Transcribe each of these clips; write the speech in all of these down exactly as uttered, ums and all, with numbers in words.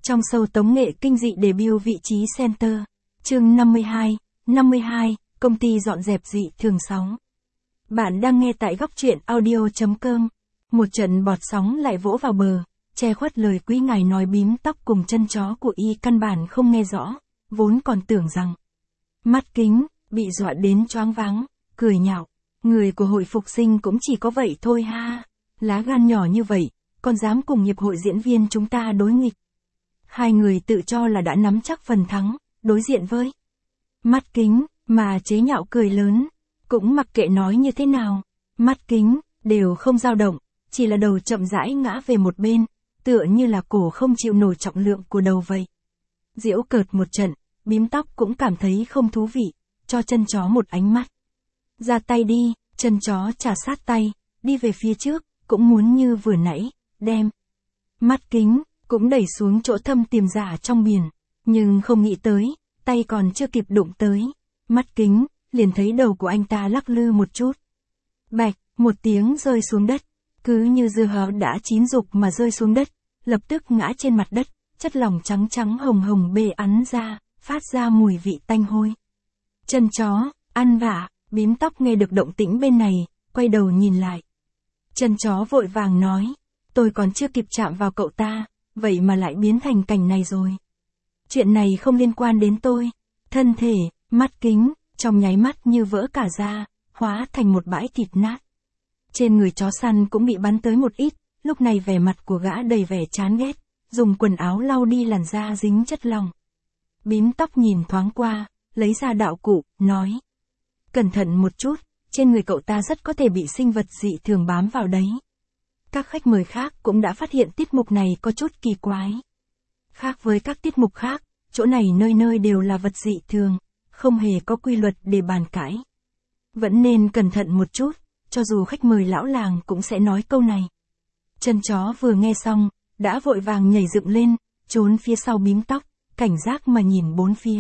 Trong show tống nghệ kinh dị debut vị trí center. Chương năm mươi hai, năm mươi hai, công ty dọn dẹp dị thường sáu. Bạn đang nghe tại góc truyện audio chấm com. Một trận bọt sóng lại vỗ vào bờ, che khuất lời quý ngài nói bím tóc cùng chân chó của y căn bản không nghe rõ, vốn còn tưởng rằng mắt kính, bị dọa đến choáng váng, cười nhạo. Người của hội phục sinh cũng chỉ có vậy thôi ha. Lá gan nhỏ như vậy, còn dám cùng hiệp hội diễn viên chúng ta đối nghịch. Hai người tự cho là đã nắm chắc phần thắng, đối diện với mắt kính, mà chế nhạo cười lớn. Cũng mặc kệ nói như thế nào, mắt kính, đều không dao động, chỉ là đầu chậm rãi ngã về một bên, tựa như là cổ không chịu nổi trọng lượng của đầu vậy. Giễu cợt một trận, bím tóc cũng cảm thấy không thú vị, cho chân chó một ánh mắt. Ra tay đi, chân chó trà sát tay, đi về phía trước, cũng muốn như vừa nãy, đem mắt kính, cũng đẩy xuống chỗ thâm tiềm giả trong biển, nhưng không nghĩ tới, tay còn chưa kịp đụng tới, mắt kính, liền thấy đầu của anh ta lắc lư một chút. Bạch, một tiếng rơi xuống đất, cứ như dưa hấu đã chín rục mà rơi xuống đất, lập tức ngã trên mặt đất, chất lỏng trắng trắng hồng hồng bê ắn ra, phát ra mùi vị tanh hôi. Chân chó, ăn vạ, bím tóc nghe được động tĩnh bên này, quay đầu nhìn lại. Chân chó vội vàng nói, tôi còn chưa kịp chạm vào cậu ta, vậy mà lại biến thành cảnh này rồi. Chuyện này không liên quan đến tôi. Thân thể, mắt kính, trong nháy mắt như vỡ cả ra, hóa thành một bãi thịt nát. Trên người chó săn cũng bị bắn tới một ít, lúc này vẻ mặt của gã đầy vẻ chán ghét, dùng quần áo lau đi làn da dính chất lỏng. Bím tóc nhìn thoáng qua, lấy ra đạo cụ, nói. Cẩn thận một chút, trên người cậu ta rất có thể bị sinh vật dị thường bám vào đấy. Các khách mời khác cũng đã phát hiện tiết mục này có chút kỳ quái. Khác với các tiết mục khác, chỗ này nơi nơi đều là vật dị thường, không hề có quy luật để bàn cãi. Vẫn nên cẩn thận một chút, cho dù khách mời lão làng cũng sẽ nói câu này. Chân chó vừa nghe xong, đã vội vàng nhảy dựng lên, trốn phía sau bím tóc, cảnh giác mà nhìn bốn phía.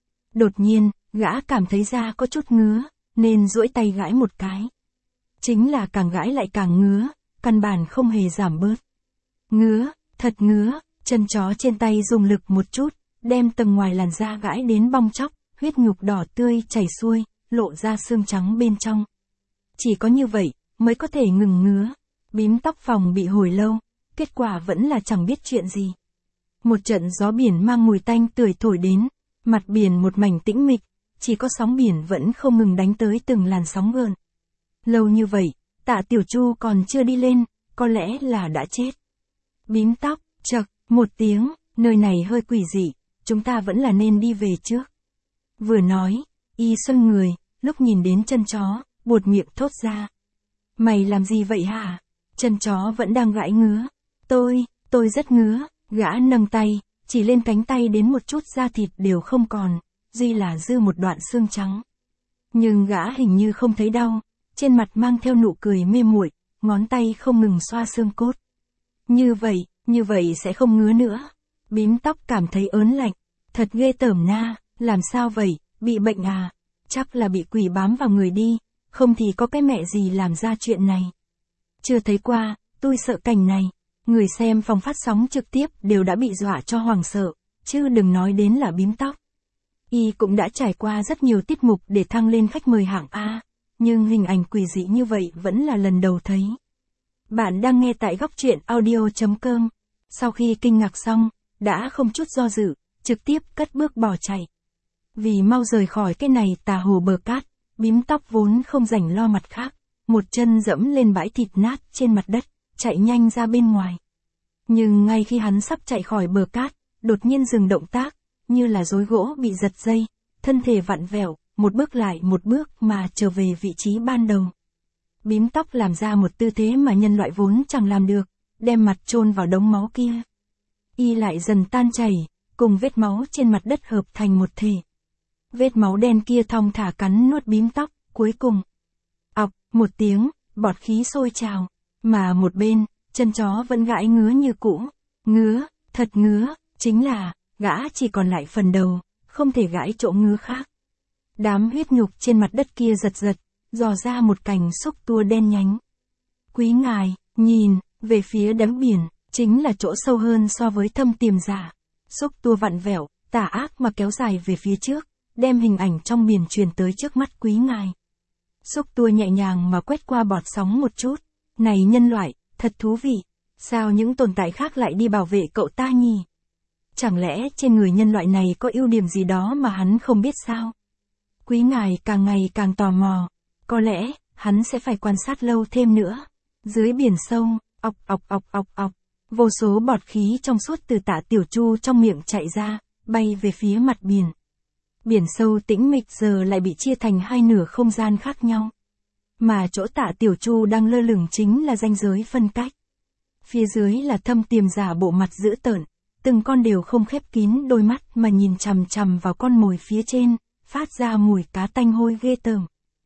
Đột nhiên, gã cảm thấy da có chút ngứa, nên duỗi tay gãi một cái. Chính là càng gãi lại càng ngứa, căn bản không hề giảm bớt. Ngứa, thật ngứa, chân chó trên tay dùng lực một chút, đem tầng ngoài làn da gãi đến bong chóc, huyết nhục đỏ tươi chảy xuôi, lộ ra xương trắng bên trong. Chỉ có như vậy, mới có thể ngừng ngứa. Bím tóc phòng bị hồi lâu, kết quả vẫn là chẳng biết chuyện gì. Một trận gió biển mang mùi tanh tưởi thổi đến, mặt biển một mảnh tĩnh mịch, chỉ có sóng biển vẫn không ngừng đánh tới từng làn sóng gợn. Lâu như vậy, Tạ Tiểu Chu còn chưa đi lên, có lẽ là đã chết. Bím tóc, chậc, một tiếng, nơi này hơi quỷ dị, chúng ta vẫn là nên đi về trước. Vừa nói, y xoay người, lúc nhìn đến chân chó, buột miệng thốt ra. Mày làm gì vậy hả? Chân chó vẫn đang gãi ngứa. Tôi, tôi rất ngứa, gã nâng tay, chỉ lên cánh tay đến một chút da thịt đều không còn, duy là dư một đoạn xương trắng. Nhưng gã hình như không thấy đau, trên mặt mang theo nụ cười mê muội, ngón tay không ngừng xoa xương cốt. Như vậy, như vậy sẽ không ngứa nữa. Bím tóc cảm thấy ớn lạnh, thật ghê tởm na, làm sao vậy, bị bệnh à? Chắc là bị quỷ bám vào người đi, không thì có cái mẹ gì làm ra chuyện này. Chưa thấy qua, tôi sợ cảnh này. Người xem phòng phát sóng trực tiếp đều đã bị dọa cho hoảng sợ, chứ đừng nói đến là bím tóc. Y cũng đã trải qua rất nhiều tiết mục để thăng lên khách mời hạng A, nhưng hình ảnh quỷ dị như vậy vẫn là lần đầu thấy. Bạn đang nghe tại góc truyện audio chấm com. Sau khi kinh ngạc xong, đã không chút do dự, trực tiếp cất bước bỏ chạy. Vì mau rời khỏi cái này tà hồ bờ cát, bím tóc vốn không rảnh lo mặt khác, một chân dẫm lên bãi thịt nát trên mặt đất, chạy nhanh ra bên ngoài. Nhưng ngay khi hắn sắp chạy khỏi bờ cát, đột nhiên dừng động tác, như là rối gỗ bị giật dây, thân thể vặn vẹo, một bước lại một bước mà trở về vị trí ban đầu. Bím tóc làm ra một tư thế mà nhân loại vốn chẳng làm được, đem mặt chôn vào đống máu kia. Y lại dần tan chảy, cùng vết máu trên mặt đất hợp thành một thể. Vết máu đen kia thong thả cắn nuốt bím tóc, cuối cùng. Ọc, một tiếng, bọt khí sôi trào, mà một bên, chân chó vẫn gãi ngứa như cũ. Ngứa, thật ngứa, chính là, gã chỉ còn lại phần đầu, không thể gãi chỗ ngứa khác. Đám huyết nhục trên mặt đất kia giật giật, dò ra một cành xúc tua đen nhánh. Quý ngài, nhìn, về phía đáy biển, chính là chỗ sâu hơn so với thâm tiềm giả. Xúc tua vặn vẹo, tà ác mà kéo dài về phía trước, đem hình ảnh trong biển truyền tới trước mắt quý ngài. Xúc tua nhẹ nhàng mà quét qua bọt sóng một chút. Này nhân loại, thật thú vị. Sao những tồn tại khác lại đi bảo vệ cậu ta nhỉ? Chẳng lẽ trên người nhân loại này có ưu điểm gì đó mà hắn không biết sao? Quý ngài càng ngày càng tò mò. Có lẽ, hắn sẽ phải quan sát lâu thêm nữa. Dưới biển sâu, ọc ọc ọc ọc ọc. Vô số bọt khí trong suốt từ Tạ Tiểu Chu trong miệng chạy ra, bay về phía mặt biển. Biển sâu tĩnh mịch giờ lại bị chia thành hai nửa không gian khác nhau. Mà chỗ Tạ Tiểu Chu đang lơ lửng chính là ranh giới phân cách. Phía dưới là thâm tiềm giả bộ mặt dữ tợn, từng con đều không khép kín đôi mắt mà nhìn chằm chằm vào con mồi phía trên, phát ra mùi cá tanh hôi ghê tởm.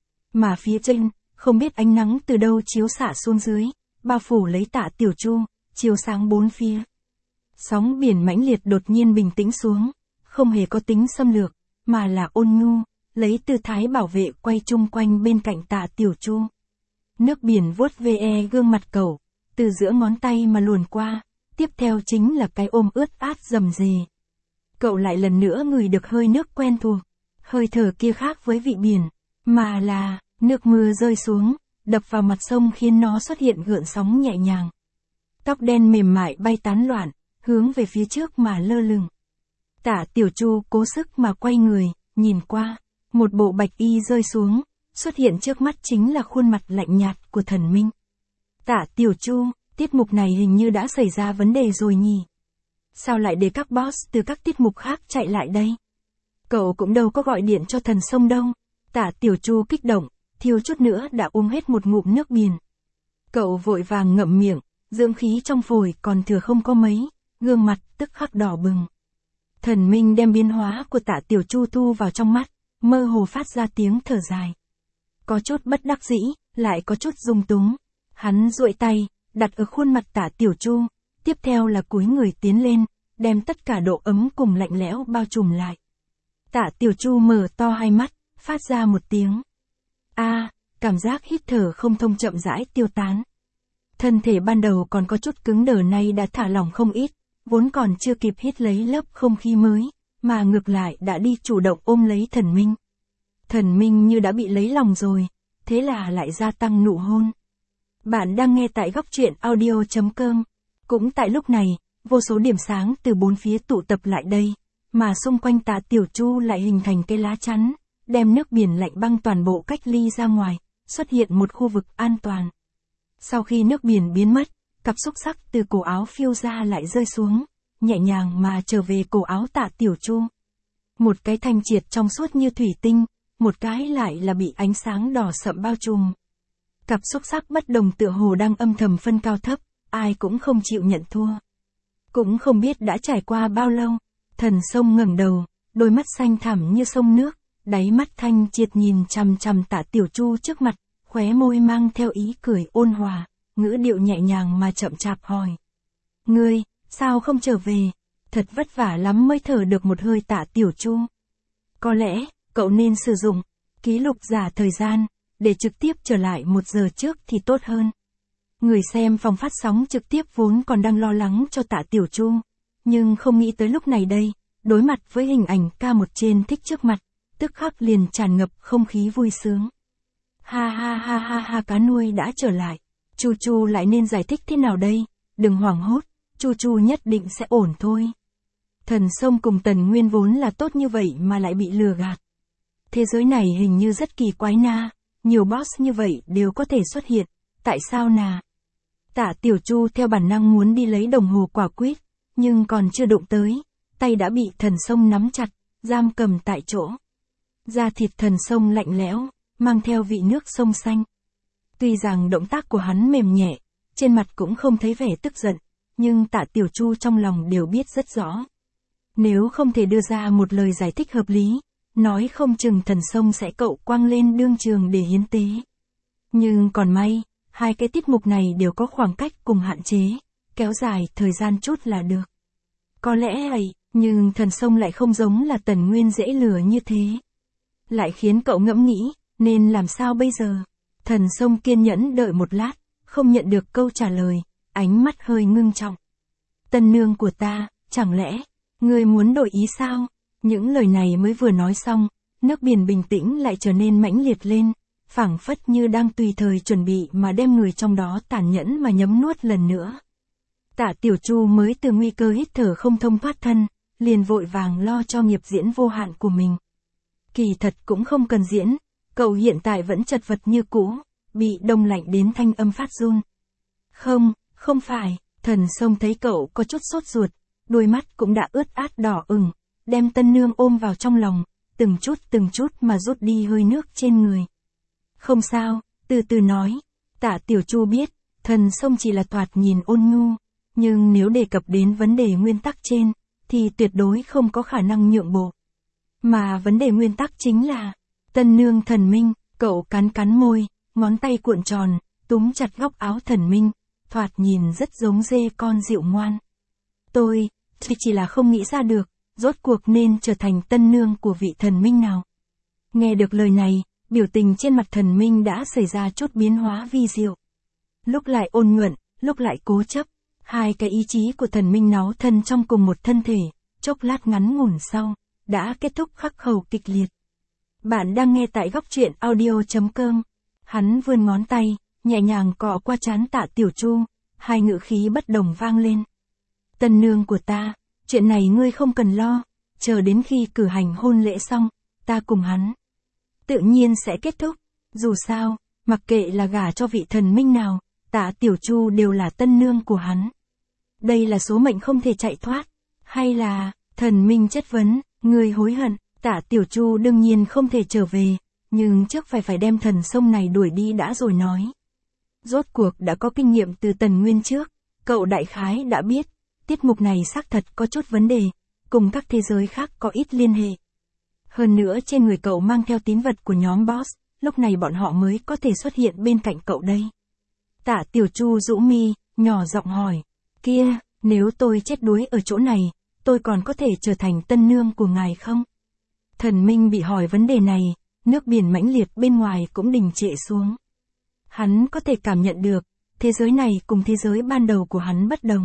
Mà phía trên, không biết ánh nắng từ đâu chiếu xạ xuống dưới, bao phủ lấy Tạ Tiểu Chu, chiếu sáng bốn phía. Sóng biển mãnh liệt đột nhiên bình tĩnh xuống, không hề có tính xâm lược, mà là ôn nhu, lấy tư thái bảo vệ quay chung quanh bên cạnh Tạ Tiểu Chu. Nước biển vuốt ve gương mặt cậu, từ giữa ngón tay mà luồn qua, tiếp theo chính là cái ôm ướt át rầm rề. Cậu lại lần nữa ngửi được hơi nước quen thuộc, hơi thở kia khác với vị biển, mà là nước mưa rơi xuống, đập vào mặt sông khiến nó xuất hiện gợn sóng nhẹ nhàng. Tóc đen mềm mại bay tán loạn, hướng về phía trước mà lơ lửng. Tạ Tiểu Chu cố sức mà quay người, nhìn qua, một bộ bạch y rơi xuống, xuất hiện trước mắt chính là khuôn mặt lạnh nhạt của thần minh. Tạ Tiểu Chu, tiết mục này hình như đã xảy ra vấn đề rồi nhỉ? Sao lại để các boss từ các tiết mục khác chạy lại đây? Cậu cũng đâu có gọi điện cho thần sông đâu. Tạ Tiểu Chu kích động, thiếu chút nữa đã uống hết một ngụm nước biển. Cậu vội vàng ngậm miệng, dưỡng khí trong phổi còn thừa không có mấy, gương mặt tức khắc đỏ bừng. Thần minh đem biến hóa của Tạ Tiểu Chu thu vào trong mắt, mơ hồ phát ra tiếng thở dài. Có chút bất đắc dĩ, lại có chút dung túng. Hắn duỗi tay, đặt ở khuôn mặt Tạ Tiểu Chu, tiếp theo là cúi người tiến lên, đem tất cả độ ấm cùng lạnh lẽo bao trùm lại. Tạ Tiểu Chu mở to hai mắt, phát ra một tiếng. A, à, cảm giác hít thở không thông chậm rãi tiêu tán. Thân thể ban đầu còn có chút cứng đờ nay đã thả lỏng không ít, vốn còn chưa kịp hít lấy lớp không khí mới, mà ngược lại đã đi chủ động ôm lấy thần minh. Thần minh như đã bị lấy lòng rồi, thế là lại gia tăng nụ hôn. Bạn đang nghe tại góc truyện audio chấm com. Cũng tại lúc này, vô số điểm sáng từ bốn phía tụ tập lại đây, mà xung quanh Tạ Tiểu Chu lại hình thành cây lá chắn, đem nước biển lạnh băng toàn bộ cách ly ra ngoài, xuất hiện một khu vực an toàn. Sau khi nước biển biến mất, cặp xúc sắc từ cổ áo phiêu ra lại rơi xuống, nhẹ nhàng mà trở về cổ áo Tạ Tiểu Chu. Một cái thanh triệt trong suốt như thủy tinh, một cái lại là bị ánh sáng đỏ sậm bao trùm. Cặp xúc sắc bất đồng tựa hồ đang âm thầm phân cao thấp, ai cũng không chịu nhận thua. Cũng không biết đã trải qua bao lâu, thần sông ngẩng đầu, đôi mắt xanh thẳm như sông nước, đáy mắt thanh triệt nhìn chằm chằm Tạ Tiểu Chu trước mặt, khóe môi mang theo ý cười ôn hòa, ngữ điệu nhẹ nhàng mà chậm chạp hỏi. Ngươi, sao không trở về? Thật vất vả lắm mới thở được một hơi Tạ Tiểu Chu. Có lẽ, cậu nên sử dụng ký lục giả thời gian, để trực tiếp trở lại một giờ trước thì tốt hơn. Người xem phòng phát sóng trực tiếp vốn còn đang lo lắng cho Tạ Tiểu Chu, nhưng không nghĩ tới lúc này đây, đối mặt với hình ảnh ca một trên thích trước mặt, tức khắc liền tràn ngập không khí vui sướng. Ha ha ha ha ha, cá nuôi đã trở lại. Chu Chu lại nên giải thích thế nào đây? Đừng hoảng hốt, Chu Chu nhất định sẽ ổn thôi. Thần sông cùng Tần Nguyên vốn là tốt như vậy mà lại bị lừa gạt. Thế giới này hình như rất kỳ quái na, nhiều boss như vậy đều có thể xuất hiện, tại sao nà? Tạ Tiểu Chu theo bản năng muốn đi lấy đồng hồ quả quýt, nhưng còn chưa đụng tới, tay đã bị thần sông nắm chặt, giam cầm tại chỗ. Da thịt thần sông lạnh lẽo, mang theo vị nước sông xanh. Tuy rằng động tác của hắn mềm nhẹ, trên mặt cũng không thấy vẻ tức giận, nhưng Tạ Tiểu Chu trong lòng đều biết rất rõ. Nếu không thể đưa ra một lời giải thích hợp lý, nói không chừng thần sông sẽ cậu quăng lên đương trường để hiến tế. Nhưng còn may, hai cái tiết mục này đều có khoảng cách cùng hạn chế, kéo dài thời gian chút là được. Có lẽ vậy, nhưng thần sông lại không giống là Tần Nguyên dễ lừa như thế. Lại khiến cậu ngẫm nghĩ, nên làm sao bây giờ? Thần sông kiên nhẫn đợi một lát, không nhận được câu trả lời, ánh mắt hơi ngưng trọng. Tân nương của ta, chẳng lẽ, Ngươi muốn đổi ý sao? Những lời này mới vừa nói xong, nước biển bình tĩnh lại trở nên mãnh liệt lên, phảng phất như đang tùy thời chuẩn bị mà đem người trong đó tàn nhẫn mà nhấm nuốt lần nữa. Tạ Tiểu Chu mới từ nguy cơ hít thở không thông thoát thân, liền vội vàng lo cho nghiệp diễn vô hạn của mình. Kỳ thật cũng không cần diễn, cậu hiện tại vẫn chật vật như cũ, bị đông lạnh đến thanh âm phát run. Không, không phải, Thần Sông thấy cậu có chút sốt ruột, đôi mắt cũng đã ướt át đỏ ửng, đem Tân Nương ôm vào trong lòng, từng chút từng chút mà rút đi hơi nước trên người. Không sao, từ từ nói. Tạ Tiểu Chu biết, Thần Sông chỉ là thoạt nhìn ôn nhu, nhưng nếu đề cập đến vấn đề nguyên tắc trên, thì tuyệt đối không có khả năng nhượng bộ. Mà vấn đề nguyên tắc chính là, Tân Nương thần minh, cậu cắn cắn môi, ngón tay cuộn tròn, túm chặt góc áo thần minh, thoạt nhìn rất giống dê con dịu ngoan. Tôi, thì chỉ là không nghĩ ra được, rốt cuộc nên trở thành tân nương của vị thần minh nào. Nghe được lời này, biểu tình trên mặt thần minh đã xảy ra chút biến hóa vi diệu. Lúc lại ôn nhuận, lúc lại cố chấp, hai cái ý chí của thần minh náo thân trong cùng một thân thể, chốc lát ngắn ngủn sau, đã kết thúc khắc khẩu kịch liệt. Bạn đang nghe tại góc truyện audio chấm com. Hắn vươn ngón tay, nhẹ nhàng cọ qua trán Tạ Tiểu Chu, hai ngữ khí bất đồng vang lên. Tân nương của ta, chuyện này ngươi không cần lo, chờ đến khi cử hành hôn lễ xong, ta cùng hắn tự nhiên sẽ kết thúc. Dù sao, mặc kệ là gả cho vị thần minh nào, Tạ Tiểu Chu đều là tân nương của hắn. Đây là số mệnh không thể chạy thoát, hay là, thần minh chất vấn, ngươi hối hận. Tạ Tiểu Chu đương nhiên không thể trở về, nhưng trước phải phải đem Thần Sông này đuổi đi đã rồi nói. Rốt cuộc đã có kinh nghiệm từ Tần Nguyên trước, cậu đại khái đã biết, tiết mục này xác thật có chút vấn đề, cùng các thế giới khác có ít liên hệ. Hơn nữa trên người cậu mang theo tín vật của nhóm boss, lúc này bọn họ mới có thể xuất hiện bên cạnh cậu đây. Tạ Tiểu Chu rũ mi, nhỏ giọng hỏi, kia, nếu tôi chết đuối ở chỗ này, tôi còn có thể trở thành tân nương của ngài không? Thần minh bị hỏi vấn đề này, nước biển mãnh liệt bên ngoài cũng đình trệ xuống. Hắn có thể cảm nhận được, thế giới này cùng thế giới ban đầu của hắn bất đồng.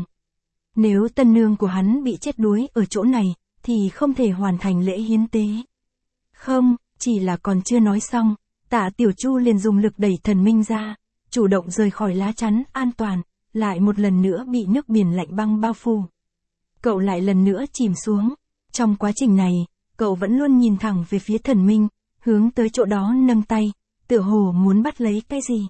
Nếu tân nương của hắn bị chết đuối ở chỗ này, thì không thể hoàn thành lễ hiến tế. Không, chỉ là còn chưa nói xong, Tạ Tiểu Chu liền dùng lực đẩy thần minh ra, chủ động rời khỏi lá chắn an toàn, lại một lần nữa bị nước biển lạnh băng bao phủ. Cậu lại lần nữa chìm xuống. Trong quá trình này, cậu vẫn luôn nhìn thẳng về phía thần minh, hướng tới chỗ đó nâng tay, tựa hồ muốn bắt lấy cái gì.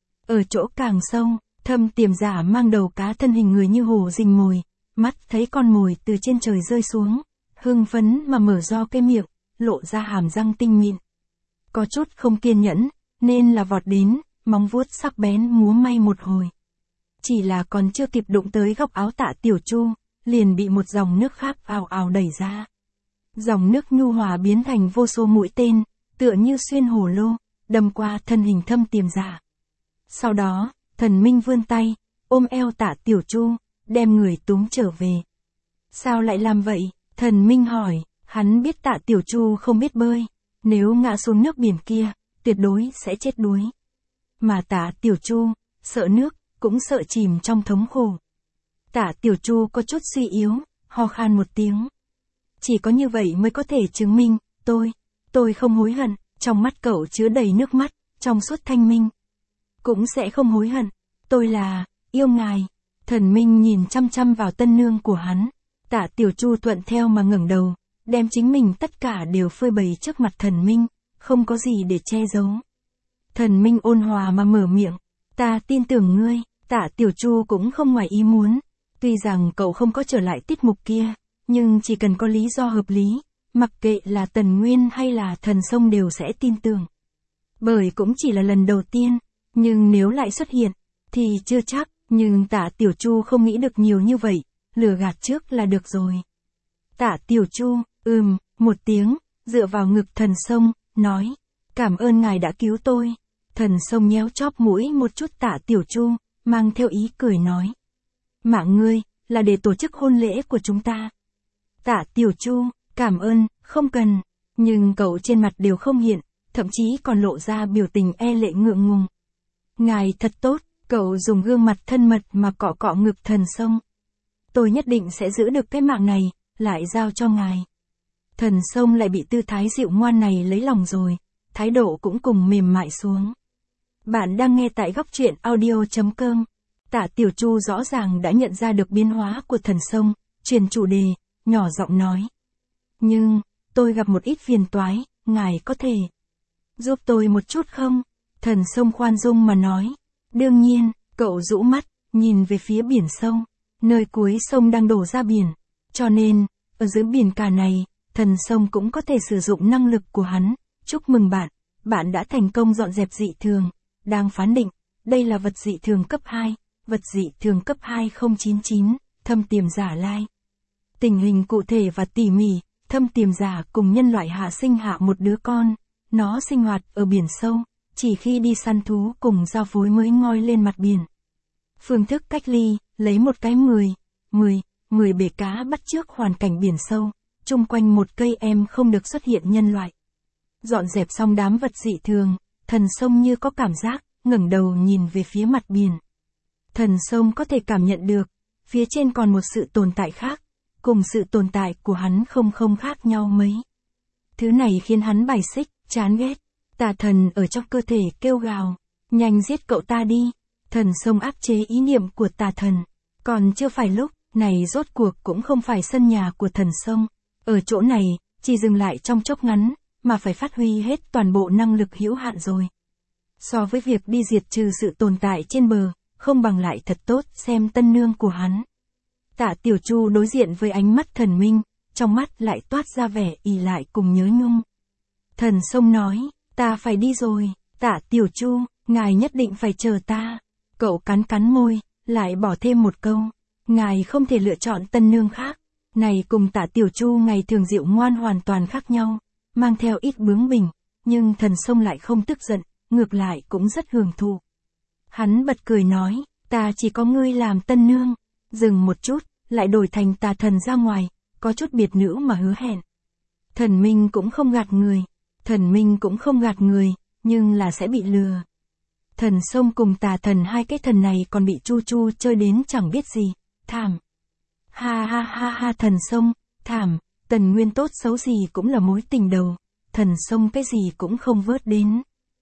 Ở chỗ càng sâu, Thâm Tiềm Giả mang đầu cá thân hình người như hổ rình mồi, mắt thấy con mồi từ trên trời rơi xuống, hưng phấn mà mở do cái miệng, lộ ra hàm răng tinh mịn. Có chút không kiên nhẫn, nên là vọt đến, móng vuốt sắc bén múa may một hồi. Chỉ là còn chưa kịp đụng tới góc áo Tạ Tiểu Chu, liền bị một dòng nước khác ào ào đẩy ra. Dòng nước nhu hòa biến thành vô số mũi tên, tựa như xuyên hồ lô, đâm qua thân hình Thâm Tiềm Giả. Sau đó, thần minh vươn tay, ôm eo Tạ Tiểu Chu, đem người túm trở về. Sao lại làm vậy? Thần minh hỏi, hắn biết Tạ Tiểu Chu không biết bơi, nếu ngã xuống nước biển kia, tuyệt đối sẽ chết đuối. Mà Tạ Tiểu Chu, sợ nước, cũng sợ chìm trong thống khổ. Tạ Tiểu Chu có chút suy yếu, ho khan một tiếng. Chỉ có như vậy mới có thể chứng minh, tôi, tôi không hối hận, trong mắt cậu chứa đầy nước mắt, trong suốt thanh minh. Cũng sẽ không hối hận, tôi là, yêu ngài. Thần minh nhìn chăm chăm vào tân nương của hắn. Tạ Tiểu Chu thuận theo mà ngẩng đầu, đem chính mình tất cả đều phơi bày trước mặt thần minh, không có gì để che giấu. Thần minh ôn hòa mà mở miệng, ta tin tưởng ngươi. Tạ Tiểu Chu cũng không ngoài ý muốn, tuy rằng cậu không có trở lại tiết mục kia, nhưng chỉ cần có lý do hợp lý, mặc kệ là Tần Nguyên hay là Thần Sông đều sẽ tin tưởng. Bởi cũng chỉ là lần đầu tiên, nhưng nếu lại xuất hiện, thì chưa chắc, nhưng Tạ Tiểu Chu không nghĩ được nhiều như vậy, lừa gạt trước là được rồi. Tạ Tiểu Chu, ừm, một tiếng, dựa vào ngực Thần Sông, nói, cảm ơn ngài đã cứu tôi. Thần Sông nhéo chóp mũi một chút Tạ Tiểu Chu, mang theo ý cười nói. Mạng ngươi, là để tổ chức hôn lễ của chúng ta. Tạ Tiểu Chu, cảm ơn, không cần, nhưng cậu trên mặt đều không hiện, thậm chí còn lộ ra biểu tình e lệ ngượng ngùng. Ngài thật tốt, cậu dùng gương mặt thân mật mà cọ cọ ngực Thần Sông. Tôi nhất định sẽ giữ được cái mạng này, lại giao cho ngài. Thần sông lại bị tư thái dịu ngoan này lấy lòng rồi, thái độ cũng cùng mềm mại xuống. Bạn đang nghe tại góc truyện audio.com. Tạ Tiểu Chu rõ ràng đã nhận ra được biến hóa của thần sông, chuyển chủ đề, nhỏ giọng nói. Nhưng, tôi gặp một ít phiền toái, ngài có thể giúp tôi một chút không? Thần sông khoan dung mà nói. Đương nhiên, cậu rũ mắt, nhìn về phía biển sông, nơi cuối sông đang đổ ra biển. Cho nên, ở dưới biển cả này, thần sông cũng có thể sử dụng năng lực của hắn. Chúc mừng bạn, bạn đã thành công dọn dẹp dị thường. Đang phán định, đây là vật dị thường cấp hai, vật dị thường cấp hai không chín chín, thâm tiềm giả lai. Tình hình cụ thể và tỉ mỉ, thâm tiềm giả cùng nhân loại hạ sinh hạ một đứa con. Nó sinh hoạt ở biển sâu, chỉ khi đi săn thú cùng giao phối mới ngoi lên mặt biển. Phương thức cách ly, lấy một cái mười, mười, mười bể cá bắt chước hoàn cảnh biển sâu, chung quanh một cây em không được xuất hiện nhân loại. Dọn dẹp xong đám vật dị thường, thần sông như có cảm giác, ngẩng đầu nhìn về phía mặt biển. Thần sông có thể cảm nhận được, phía trên còn một sự tồn tại khác, cùng sự tồn tại của hắn không không khác nhau mấy. Thứ này khiến hắn bài xích, chán ghét. Tà thần ở trong cơ thể kêu gào, nhanh giết cậu ta đi. Thần sông áp chế ý niệm của tà thần. Còn chưa phải lúc, này rốt cuộc cũng không phải sân nhà của thần sông. Ở chỗ này, chỉ dừng lại trong chốc ngắn, mà phải phát huy hết toàn bộ năng lực hữu hạn rồi. So với việc đi diệt trừ sự tồn tại trên bờ, không bằng lại thật tốt xem tân nương của hắn. Tạ Tiểu Chu đối diện với ánh mắt thần minh, trong mắt lại toát ra vẻ ỷ lại cùng nhớ nhung. Thần sông nói, ta phải đi rồi, Tạ Tiểu Chu, ngài nhất định phải chờ ta. Cậu cắn cắn môi, lại bỏ thêm một câu, ngài không thể lựa chọn tân nương khác. Này cùng Tạ Tiểu Chu ngày thường dịu ngoan hoàn toàn khác nhau, mang theo ít bướng bỉnh, nhưng thần sông lại không tức giận, ngược lại cũng rất hưởng thụ. Hắn bật cười nói, ta chỉ có ngươi làm tân nương. Dừng một chút, lại đổi thành tà thần ra ngoài, có chút biệt nữ mà hứa hẹn. Thần minh cũng không gạt người, thần minh cũng không gạt người, nhưng là sẽ bị lừa. Thần sông cùng tà thần hai cái thần này còn bị Chu Chu chơi đến chẳng biết gì, thảm. Ha ha ha ha thần sông, thảm, Tần Nguyên tốt xấu gì cũng là mối tình đầu, thần sông cái gì cũng không vớt đến.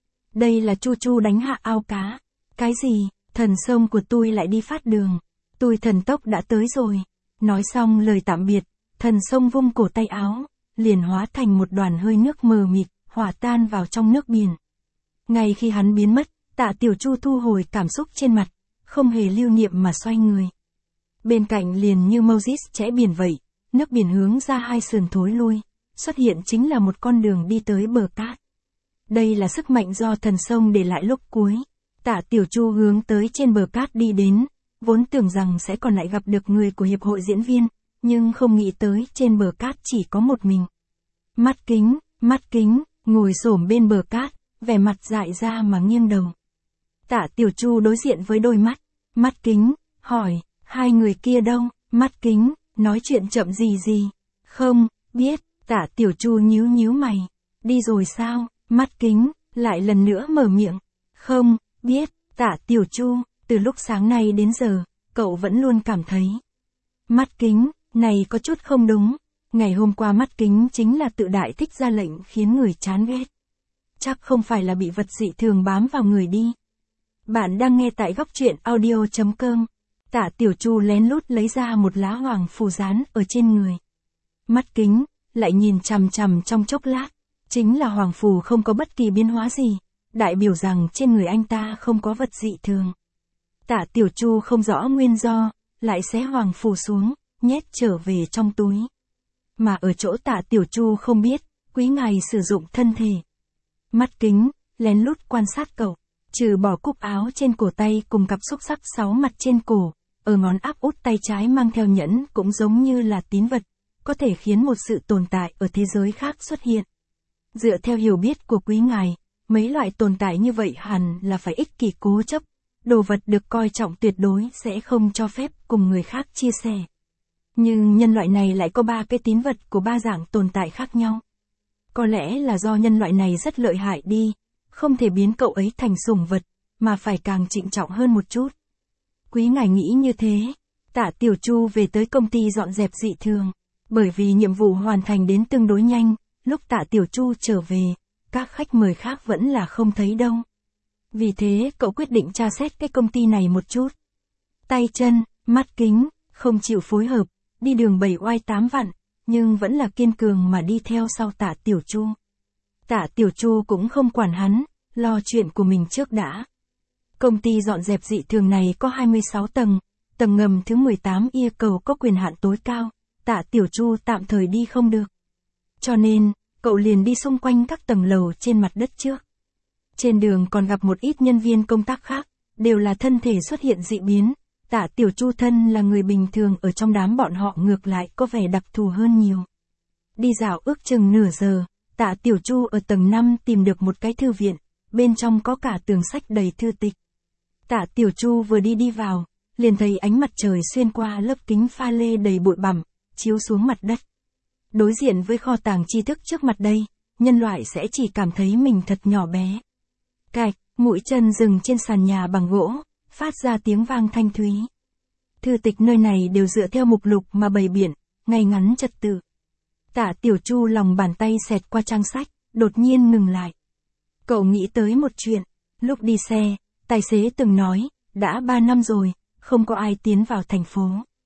Đây là Chu Chu đánh hạ ao cá. Cái gì, thần sông của tôi lại đi phát đường. Tôi thần tốc đã tới rồi. Nói xong lời tạm biệt, thần sông vung cổ tay áo, liền hóa thành một đoàn hơi nước mờ mịt, hòa tan vào trong nước biển. Ngay khi hắn biến mất, Tạ Tiểu Chu thu hồi cảm xúc trên mặt, không hề lưu niệm mà xoay người. Bên cạnh liền như Moses chẽ biển vậy, nước biển hướng ra hai sườn thối lui, xuất hiện chính là một con đường đi tới bờ cát. Đây là sức mạnh do thần sông để lại lúc cuối. Tạ Tiểu Chu hướng tới trên bờ cát đi đến, vốn tưởng rằng sẽ còn lại gặp được người của hiệp hội diễn viên, nhưng không nghĩ tới trên bờ cát chỉ có một mình. Mắt Kính, Mắt Kính, ngồi xổm bên bờ cát, vẻ mặt dại ra mà nghiêng đầu. Tạ Tiểu Chu đối diện với đôi mắt, Mắt Kính, hỏi, hai người kia đâu? Mắt Kính, nói chuyện chậm gì gì? Không, biết. Tạ Tiểu Chu nhíu nhíu mày. Đi rồi sao? Mắt Kính, lại lần nữa mở miệng. Không, biết. Tạ Tiểu Chu, từ lúc sáng nay đến giờ, cậu vẫn luôn cảm thấy. Mắt Kính, này có chút không đúng. Ngày hôm qua Mắt Kính chính là tự đại thích ra lệnh khiến người chán ghét. Chắc không phải là bị vật dị thường bám vào người đi. Bạn đang nghe tại góc truyện audio.com. Tạ Tiểu Chu lén lút lấy ra một lá hoàng phù dán ở trên người. Mắt Kính, lại nhìn chằm chằm trong chốc lát. Chính là hoàng phù không có bất kỳ biến hóa gì, đại biểu rằng trên người anh ta không có vật dị thường. Tạ Tiểu Chu không rõ nguyên do, lại xé hoàng phù xuống, nhét trở về trong túi. Mà ở chỗ Tạ Tiểu Chu không biết, quý ngài sử dụng thân thể. Mắt Kính, lén lút quan sát cậu, trừ bỏ cúc áo trên cổ tay cùng cặp xúc sắc sáu mặt trên cổ, ở ngón áp út tay trái mang theo nhẫn cũng giống như là tín vật, có thể khiến một sự tồn tại ở thế giới khác xuất hiện. Dựa theo hiểu biết của quý ngài, mấy loại tồn tại như vậy hẳn là phải ích kỷ cố chấp, đồ vật được coi trọng tuyệt đối sẽ không cho phép cùng người khác chia sẻ. Nhưng nhân loại này lại có ba cái tín vật của ba dạng tồn tại khác nhau. Có lẽ là do nhân loại này rất lợi hại đi, không thể biến cậu ấy thành sủng vật, mà phải càng trịnh trọng hơn một chút. Quý ngài nghĩ như thế. Tạ Tiểu Chu về tới công ty dọn dẹp dị thường. Bởi vì nhiệm vụ hoàn thành đến tương đối nhanh, lúc Tạ Tiểu Chu trở về, các khách mời khác vẫn là không thấy đâu. Vì thế cậu quyết định tra xét cái công ty này một chút. Tay chân, mắt kính, không chịu phối hợp, đi đường bảy oai tám vặn, nhưng vẫn là kiên cường mà đi theo sau Tạ Tiểu Chu. Tạ Tiểu Chu cũng không quản hắn, lo chuyện của mình trước đã. Công ty dọn dẹp dị thường này có hai mươi sáu tầng, tầng ngầm thứ mười tám yêu cầu có quyền hạn tối cao, Tạ Tiểu Chu tạm thời đi không được. Cho nên, cậu liền đi xung quanh các tầng lầu trên mặt đất trước. Trên đường còn gặp một ít nhân viên công tác khác, đều là thân thể xuất hiện dị biến. Tạ Tiểu Chu thân là người bình thường ở trong đám bọn họ ngược lại có vẻ đặc thù hơn nhiều. Đi dạo ước chừng nửa giờ, Tạ Tiểu Chu ở tầng năm tìm được một cái thư viện, bên trong có cả tường sách đầy thư tịch. Tạ Tiểu Chu vừa đi đi vào, liền thấy ánh mặt trời xuyên qua lớp kính pha lê đầy bụi bặm, chiếu xuống mặt đất. Đối diện với kho tàng tri thức trước mặt đây, nhân loại sẽ chỉ cảm thấy mình thật nhỏ bé. Cạch, mũi chân dừng trên sàn nhà bằng gỗ, phát ra tiếng vang thanh thúy. Thư tịch nơi này đều dựa theo mục lục mà bày biện, ngay ngắn trật tự. Tạ Tiểu Chu lòng bàn tay xẹt qua trang sách, đột nhiên ngừng lại. Cậu nghĩ tới một chuyện, lúc đi xe, tài xế từng nói, đã ba năm rồi, không có ai tiến vào thành phố.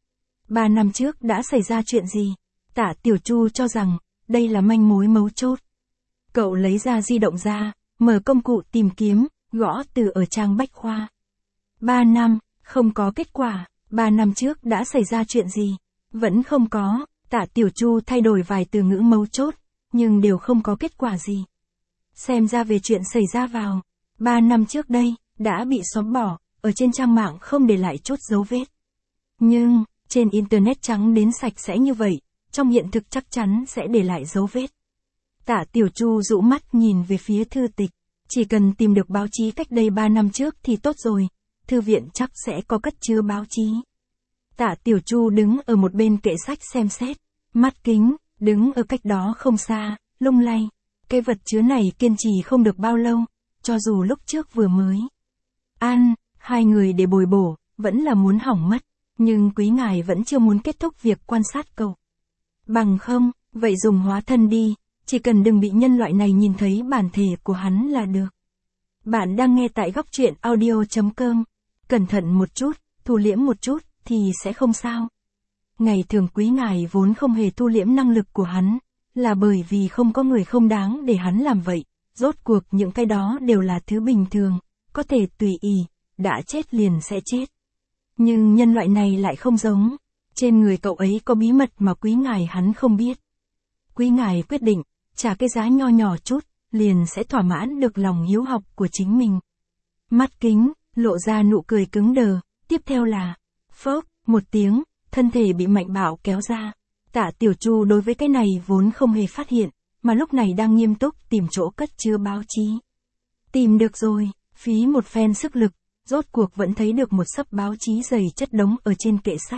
Ba năm trước đã xảy ra chuyện gì? Tạ Tiểu Chu cho rằng, đây là manh mối mấu chốt. Cậu lấy ra di động ra, mở công cụ tìm kiếm, gõ từ ở trang bách khoa. Ba năm, không có kết quả, ba năm trước đã xảy ra chuyện gì? Vẫn không có, Tạ Tiểu Chu thay đổi vài từ ngữ mấu chốt, nhưng đều không có kết quả gì. Xem ra về chuyện xảy ra vào, ba năm trước đây, đã bị xóa bỏ, ở trên trang mạng không để lại chút dấu vết. Nhưng, trên Internet trắng đến sạch sẽ như vậy, trong hiện thực chắc chắn sẽ để lại dấu vết. Tạ Tiểu Chu rũ mắt nhìn về phía thư tịch, chỉ cần tìm được báo chí cách đây ba năm trước thì tốt rồi, thư viện chắc sẽ có cất chứa báo chí. Tạ Tiểu Chu đứng ở một bên kệ sách xem xét, mắt kính, đứng ở cách đó không xa, lung lay. Cái vật chứa này kiên trì không được bao lâu, cho dù lúc trước vừa mới ăn, hai người để bồi bổ, vẫn là muốn hỏng mất, nhưng quý ngài vẫn chưa muốn kết thúc việc quan sát cậu. Bằng không, vậy dùng hóa thân đi, chỉ cần đừng bị nhân loại này nhìn thấy bản thể của hắn là được. Bạn đang nghe tại góc truyện audio chấm com. Cẩn thận một chút, thu liễm một chút, thì sẽ không sao. Ngày thường quý ngài vốn không hề thu liễm năng lực của hắn, là bởi vì không có người không đáng để hắn làm vậy. Rốt cuộc những cái đó đều là thứ bình thường, có thể tùy ý, đã chết liền sẽ chết. Nhưng nhân loại này lại không giống, trên người cậu ấy có bí mật mà quý ngài hắn không biết. Quý ngài quyết định, trả cái giá nho nhỏ chút, liền sẽ thỏa mãn được lòng hiếu học của chính mình. Mắt kính, lộ ra nụ cười cứng đờ, tiếp theo là, phốc, một tiếng, thân thể bị mạnh bạo kéo ra. Tạ Tiểu Chu đối với cái này vốn không hề phát hiện, mà lúc này đang nghiêm túc tìm chỗ cất chứa báo chí. Tìm được rồi, phí một phen sức lực, rốt cuộc vẫn thấy được một xấp báo chí dày chất đống ở trên kệ sách.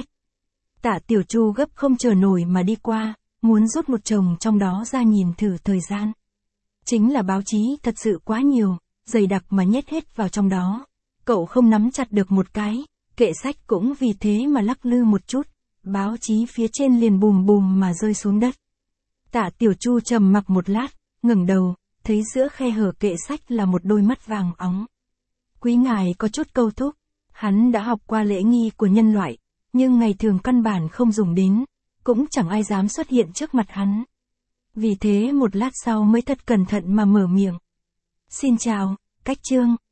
Tạ Tiểu Chu gấp không chờ nổi mà đi qua, muốn rút một chồng trong đó ra nhìn thử thời gian. Chính là báo chí thật sự quá nhiều, dày đặc mà nhét hết vào trong đó. Cậu không nắm chặt được một cái, kệ sách cũng vì thế mà lắc lư một chút, báo chí phía trên liền bùm bùm mà rơi xuống đất. Tạ Tiểu Chu trầm mặc một lát, ngẩng đầu, thấy giữa khe hở kệ sách là một đôi mắt vàng óng. Quý ngài có chút câu thúc, hắn đã học qua lễ nghi của nhân loại, nhưng ngày thường căn bản không dùng đến, cũng chẳng ai dám xuất hiện trước mặt hắn. Vì thế một lát sau mới thật cẩn thận mà mở miệng. Xin chào, Cách Trương,